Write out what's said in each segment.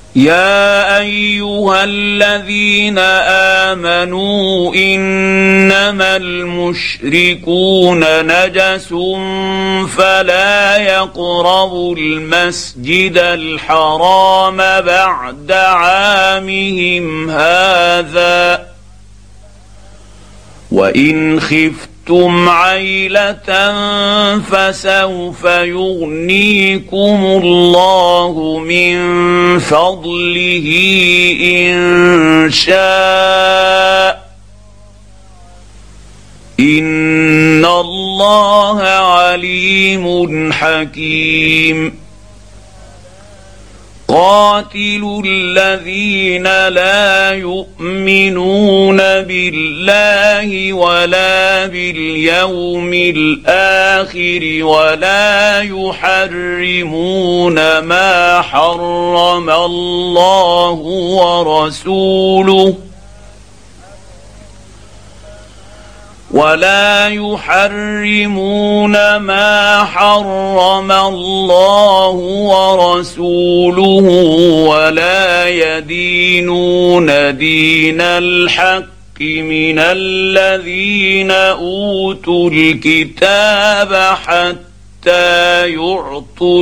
يا ايها الذين امنوا انما المشركون نجس فلا يقربوا المسجد الحرام بعد عامهم هذا وان خفتم عيلة فسوف يغنيكم الله من فضله إن شاء إن الله عليم حكيم قاتلوا الذين لا يؤمنون بالله ولا باليوم الآخر ولا يحرمون ما حرم الله ورسوله ولا يحرمون ما حرم الله ورسوله ولا يدينون دين الحق من الذين أوتوا الكتاب حتى يعطوا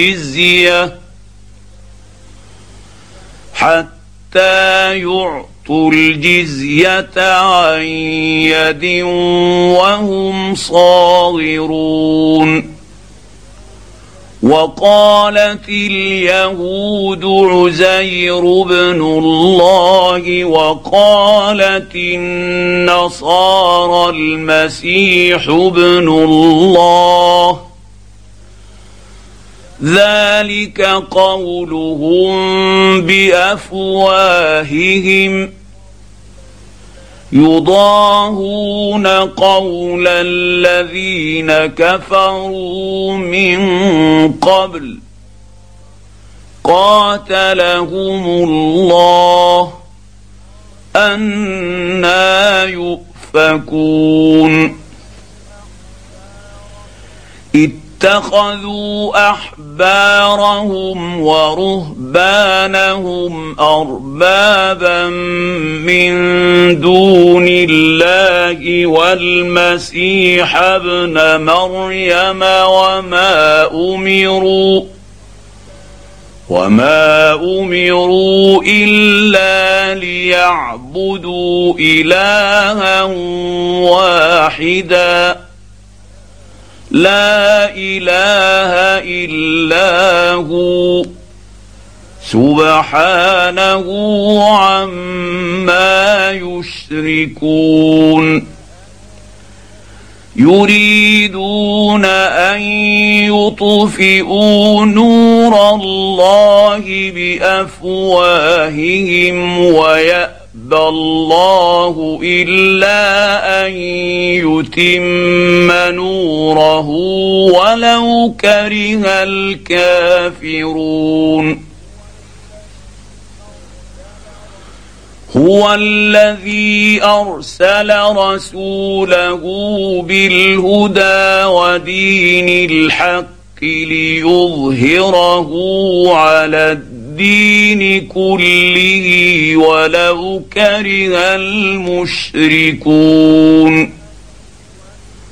الجزية عن يد وهم صاغرون وقالت اليهود عزير بن الله وقالت النصارى المسيح ابن الله ذلك قولهم بأفواههم يضاهون قول الذين كفروا من قبل قاتلهم الله أنى يؤفكون اتخذوا أحبارهم ورهبانهم أربابا من دون الله والمسيح ابن مريم وما أمروا إلا ليعبدوا إلها واحدا لا إله إلا هو سبحانه عما يشركون يريدون أن يطفئوا نور الله بأفواههم ويأبى الله إلا أن يتم نوره ولو كره الكافرون هو الذي أرسل رسوله بالهدى ودين الحق ليظهره على الدين كله ولو كره المشركون